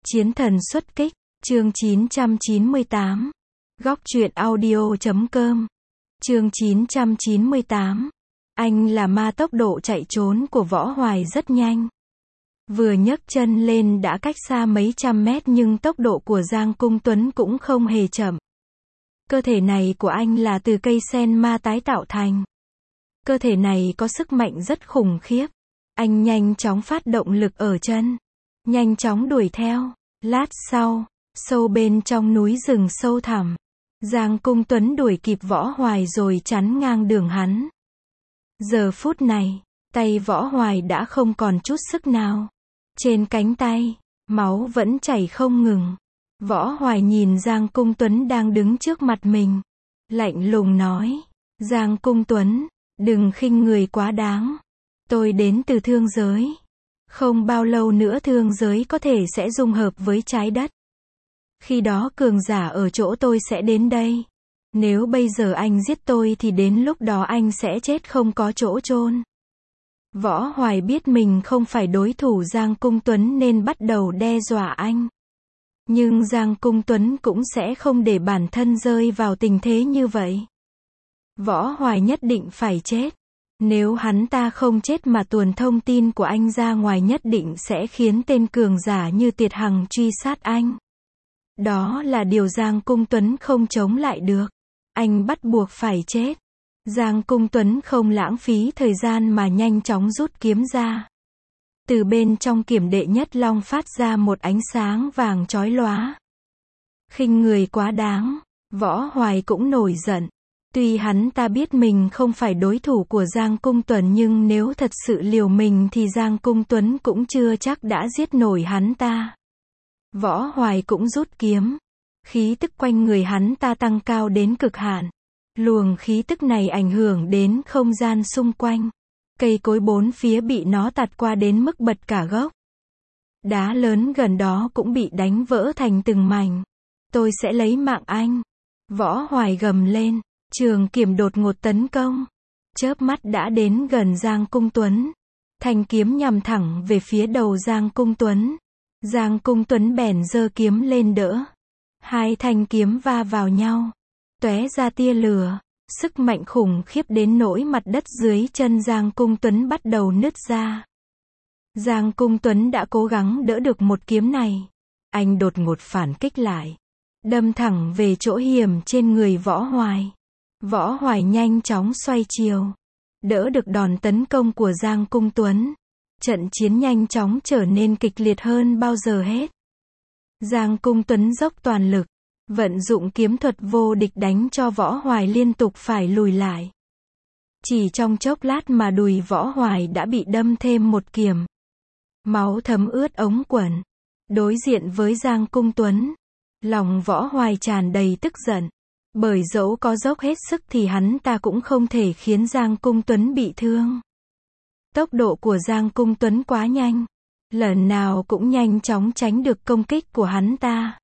Chiến thần xuất kích, chương 998. Góc truyện audio.com. Chương 998. Anh là ma. Tốc độ chạy trốn của Võ Hoài rất nhanh. Vừa nhấc chân lên đã cách xa mấy trăm mét, nhưng tốc độ của Giang Cung Tuấn cũng không hề chậm. Cơ thể này của anh là từ cây sen ma tái tạo thành. Cơ thể này có sức mạnh rất khủng khiếp. Anh nhanh chóng phát động lực ở chân, nhanh chóng đuổi theo. Lát sau, sâu bên trong núi rừng sâu thẳm, Giang Cung Tuấn đuổi kịp Võ Hoài rồi chắn ngang đường hắn. Giờ phút này, tay Võ Hoài đã không còn chút sức nào. Trên cánh tay, máu vẫn chảy không ngừng. Võ Hoài nhìn Giang Cung Tuấn đang đứng trước mặt mình, lạnh lùng nói: Giang Cung Tuấn, đừng khinh người quá đáng. Tôi đến từ thương giới. Không bao lâu nữa thương giới có thể sẽ dung hợp với trái đất. Khi đó cường giả ở chỗ tôi sẽ đến đây. Nếu bây giờ anh giết tôi thì đến lúc đó anh sẽ chết không có chỗ chôn. Võ Hoài biết mình không phải đối thủ Giang Cung Tuấn nên bắt đầu đe dọa anh. Nhưng Giang Cung Tuấn cũng sẽ không để bản thân rơi vào tình thế như vậy. Võ Hoài nhất định phải chết. Nếu hắn ta không chết mà tuồn thông tin của anh ra ngoài, nhất định sẽ khiến tên cường giả như Tiệt Hằng truy sát anh. Đó là điều Giang Cung Tuấn không chống lại được. Anh bắt buộc phải chết. Giang Cung Tuấn không lãng phí thời gian mà nhanh chóng rút kiếm ra. Từ bên trong kiếm đệ nhất long phát ra một ánh sáng vàng chói lóa. Khinh người quá đáng. Võ Hoài cũng nổi giận. Tuy hắn ta biết mình không phải đối thủ của Giang Cung Tuấn, nhưng nếu thật sự liều mình thì Giang Cung Tuấn cũng chưa chắc đã giết nổi hắn ta. Võ Hoài cũng rút kiếm. Khí tức quanh người hắn ta tăng cao đến cực hạn. Luồng khí tức này ảnh hưởng đến không gian xung quanh. Cây cối bốn phía bị nó tạt qua đến mức bật cả gốc. Đá lớn gần đó cũng bị đánh vỡ thành từng mảnh. Tôi sẽ lấy mạng anh. Võ Hoài gầm lên. Trường kiếm đột ngột tấn công. Chớp mắt đã đến gần Giang Cung Tuấn. Thanh kiếm nhằm thẳng về phía đầu Giang Cung Tuấn. Giang Cung Tuấn bèn giơ kiếm lên đỡ. Hai thanh kiếm va vào nhau, tóe ra tia lửa. Sức mạnh khủng khiếp đến nỗi mặt đất dưới chân Giang Cung Tuấn bắt đầu nứt ra. Giang Cung Tuấn đã cố gắng đỡ được một kiếm này. Anh đột ngột phản kích lại, đâm thẳng về chỗ hiểm trên người Võ Hoài. Võ Hoài nhanh chóng xoay chiều, đỡ được đòn tấn công của Giang Cung Tuấn. Trận chiến nhanh chóng trở nên kịch liệt hơn bao giờ hết. Giang Cung Tuấn dốc toàn lực, vận dụng kiếm thuật vô địch đánh cho Võ Hoài liên tục phải lùi lại. Chỉ trong chốc lát mà đùi Võ Hoài đã bị đâm thêm một kiếm. Máu thấm ướt ống quần. Đối diện với Giang Cung Tuấn, lòng Võ Hoài tràn đầy tức giận. Bởi dẫu có dốc hết sức thì hắn ta cũng không thể khiến Giang Cung Tuấn bị thương. Tốc độ của Giang Cung Tuấn quá nhanh. Lần nào cũng nhanh chóng tránh được công kích của hắn ta.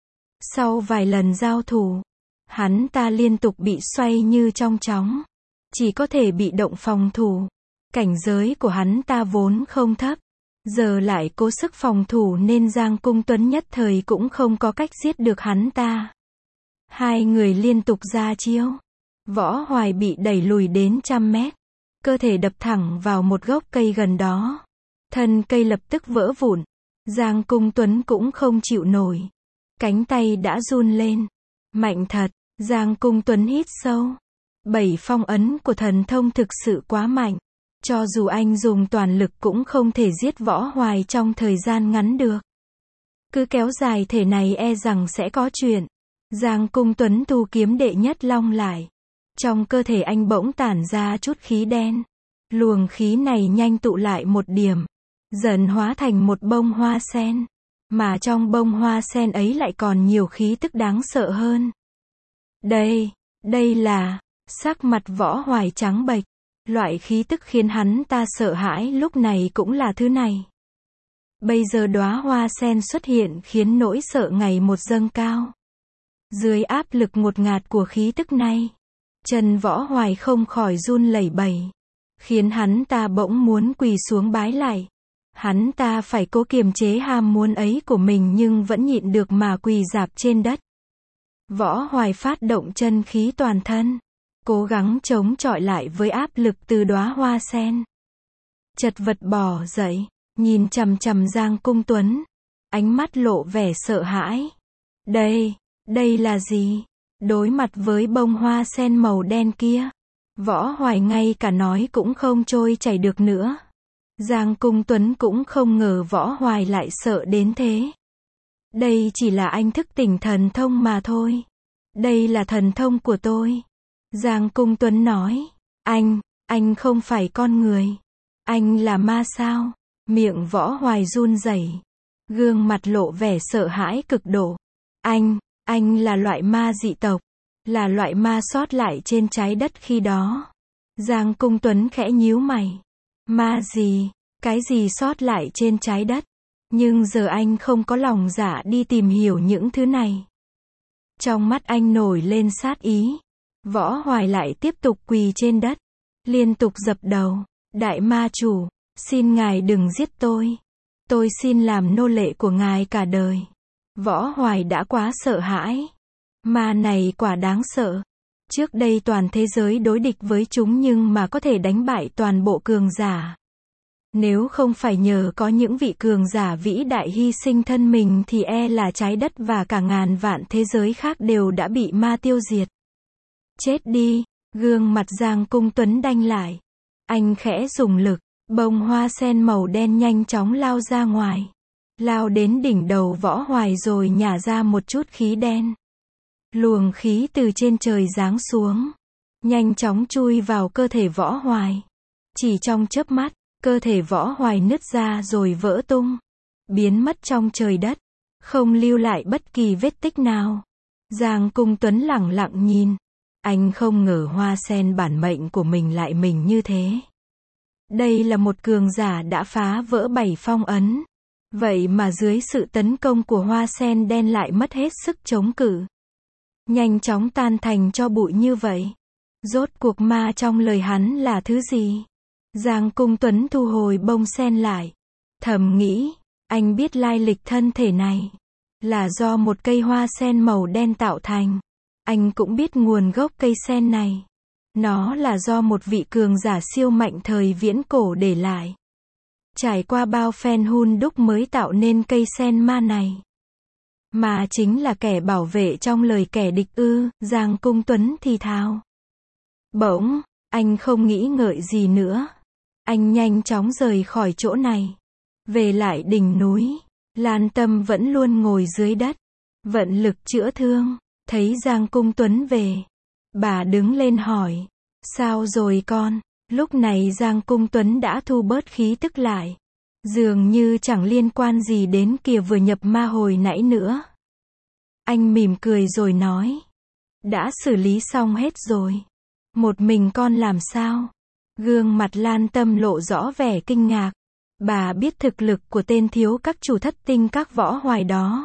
Sau vài lần giao thủ, hắn ta liên tục bị xoay như trong chóng. Chỉ có thể bị động phòng thủ. Cảnh giới của hắn ta vốn không thấp. Giờ lại cố sức phòng thủ nên Giang Cung Tuấn nhất thời cũng không có cách giết được hắn ta. Hai người liên tục ra chiêu. Võ Hoài bị đẩy lùi đến trăm mét. Cơ thể đập thẳng vào một gốc cây gần đó. Thân cây lập tức vỡ vụn. Giang Cung Tuấn cũng không chịu nổi. Cánh tay đã run lên. Mạnh thật. Giang Cung Tuấn hít sâu. 7 phong ấn của thần thông thực sự quá mạnh. Cho dù anh dùng toàn lực cũng không thể giết Võ Hoài trong thời gian ngắn được. Cứ kéo dài thể này e rằng sẽ có chuyện. Giang Cung Tuấn thu kiếm đệ nhất long lại. Trong cơ thể anh bỗng tản ra chút khí đen. Luồng khí này nhanh tụ lại một điểm, dần hóa thành một bông hoa sen. Mà trong bông hoa sen ấy lại còn nhiều khí tức đáng sợ hơn. Đây là... Sắc mặt Võ Hoài trắng bệch. Loại khí tức khiến hắn ta sợ hãi lúc này cũng là thứ này. Bây giờ đóa hoa sen xuất hiện khiến nỗi sợ ngày một dâng cao. Dưới áp lực ngột ngạt của khí tức này, chân Võ Hoài không khỏi run lẩy bẩy, khiến hắn ta bỗng muốn quỳ xuống bái lại. Hắn ta phải cố kiềm chế ham muốn ấy của mình nhưng vẫn nhịn được mà quỳ rạp trên đất. Võ Hoài phát động chân khí toàn thân, cố gắng chống chọi lại với áp lực từ đóa hoa sen. Chật vật bò dậy, nhìn chằm chằm Giang Cung Tuấn, ánh mắt lộ vẻ sợ hãi. Đây là gì? Đối mặt với bông hoa sen màu đen kia, Võ Hoài ngay cả nói cũng không trôi chảy được nữa. Giang Cung Tuấn cũng không ngờ Võ Hoài lại sợ đến thế. Đây chỉ là anh thức tỉnh thần thông mà thôi. Đây là thần thông của tôi. Giang Cung Tuấn nói, anh không phải con người. Anh là ma sao? Miệng Võ Hoài run rẩy, gương mặt lộ vẻ sợ hãi cực độ. Anh là loại ma dị tộc, là loại ma sót lại trên trái đất khi đó. Giang Cung Tuấn khẽ nhíu mày. Ma gì? Cái gì sót lại trên trái đất? Nhưng giờ anh không có lòng dạ đi tìm hiểu những thứ này. Trong mắt anh nổi lên sát ý. Võ Hoài lại tiếp tục quỳ trên đất, liên tục dập đầu. Đại ma chủ, xin ngài đừng giết tôi. Tôi xin làm nô lệ của ngài cả đời. Võ Hoài đã quá sợ hãi. Ma này quả đáng sợ. Trước đây toàn thế giới đối địch với chúng nhưng mà có thể đánh bại toàn bộ cường giả. Nếu không phải nhờ có những vị cường giả vĩ đại hy sinh thân mình thì là trái đất và cả ngàn vạn thế giới khác đều đã bị ma tiêu diệt. Chết đi, gương mặt Giang Cung Tuấn đanh lại. Anh khẽ dùng lực, bông hoa sen màu đen nhanh chóng lao ra ngoài. Lao đến đỉnh đầu Võ Hoài rồi nhả ra một chút khí đen. Luồng khí từ trên trời giáng xuống, nhanh chóng chui vào cơ thể Võ Hoài. Chỉ trong chớp mắt, cơ thể Võ Hoài nứt ra rồi vỡ tung, biến mất trong trời đất, không lưu lại bất kỳ vết tích nào. Giang Cung Tuấn lẳng lặng nhìn. Anh không ngờ hoa sen bản mệnh của mình lại mình như thế. Đây là một cường giả đã phá vỡ 7 phong ấn. Vậy mà dưới sự tấn công của hoa sen đen lại mất hết sức chống cự. Nhanh chóng tan thành tro bụi như vậy. Rốt cuộc ma trong lời hắn là thứ gì? Giang Cung Tuấn thu hồi bông sen lại. Thầm nghĩ, anh biết lai lịch thân thể này là do một cây hoa sen màu đen tạo thành. Anh cũng biết nguồn gốc cây sen này. Nó là do một vị cường giả siêu mạnh thời viễn cổ để lại. Trải qua bao phen hun đúc mới tạo nên cây sen ma này. Mà chính là kẻ bảo vệ trong lời kẻ địch ư? Giang Cung Tuấn thì thào. Bỗng, anh không nghĩ ngợi gì nữa. Anh nhanh chóng rời khỏi chỗ này. Về lại đỉnh núi. Lan Tâm vẫn luôn ngồi dưới đất, vận lực chữa thương. Thấy Giang Cung Tuấn về, bà đứng lên hỏi, sao rồi con? Lúc này Giang Cung Tuấn đã thu bớt khí tức lại, dường như chẳng liên quan gì đến kìa vừa nhập ma hồi nãy nữa. Anh mỉm cười rồi nói, đã xử lý xong hết rồi. Một mình con làm sao? Gương mặt Lan Tâm lộ rõ vẻ kinh ngạc. Bà biết thực lực của tên thiếu các chủ thất tinh các Võ Hoài đó.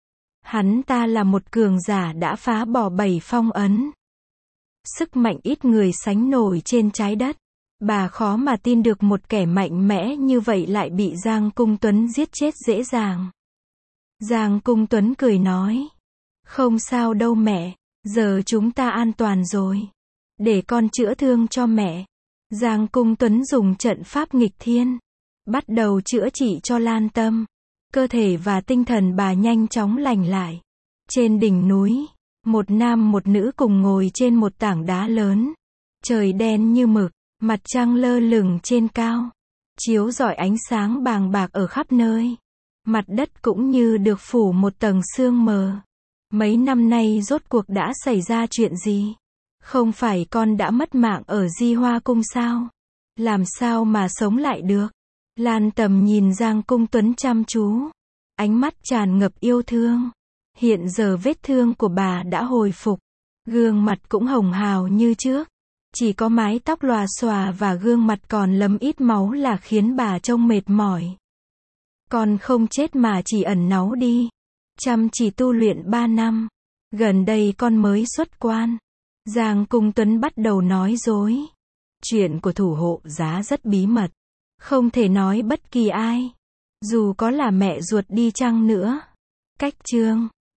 Hắn ta là một cường giả đã phá bỏ 7 phong ấn. Sức mạnh ít người sánh nổi trên trái đất. Bà khó mà tin được một kẻ mạnh mẽ như vậy lại bị Giang Cung Tuấn giết chết dễ dàng. Giang Cung Tuấn cười nói, không sao đâu mẹ, giờ chúng ta an toàn rồi. Để con chữa thương cho mẹ. Giang Cung Tuấn dùng trận pháp nghịch thiên, bắt đầu chữa trị cho Lan Tâm. Cơ thể và tinh thần bà nhanh chóng lành lại. Trên đỉnh núi, một nam một nữ cùng ngồi trên một tảng đá lớn. Trời đen như mực, mặt trăng lơ lửng trên cao, chiếu rọi ánh sáng bàng bạc ở khắp nơi. Mặt đất cũng như được phủ một tầng sương mờ. Mấy năm nay rốt cuộc đã xảy ra chuyện gì? Không phải con đã mất mạng ở Di Hoa Cung sao? Làm sao mà sống lại được? Lan Tầm nhìn Giang Cung Tuấn chăm chú, ánh mắt tràn ngập yêu thương. Hiện giờ vết thương của bà đã hồi phục, gương mặt cũng hồng hào như trước. Chỉ có mái tóc lòa xòa và gương mặt còn lấm ít máu là khiến bà trông mệt mỏi. Con không chết mà chỉ ẩn náu đi. Chăm chỉ tu luyện 3 năm. Gần đây con mới xuất quan. Giang Cung Tuấn bắt đầu nói dối. Chuyện của thủ hộ giá rất bí mật. Không thể nói bất kỳ ai. Dù có là mẹ ruột đi chăng nữa. Cách chương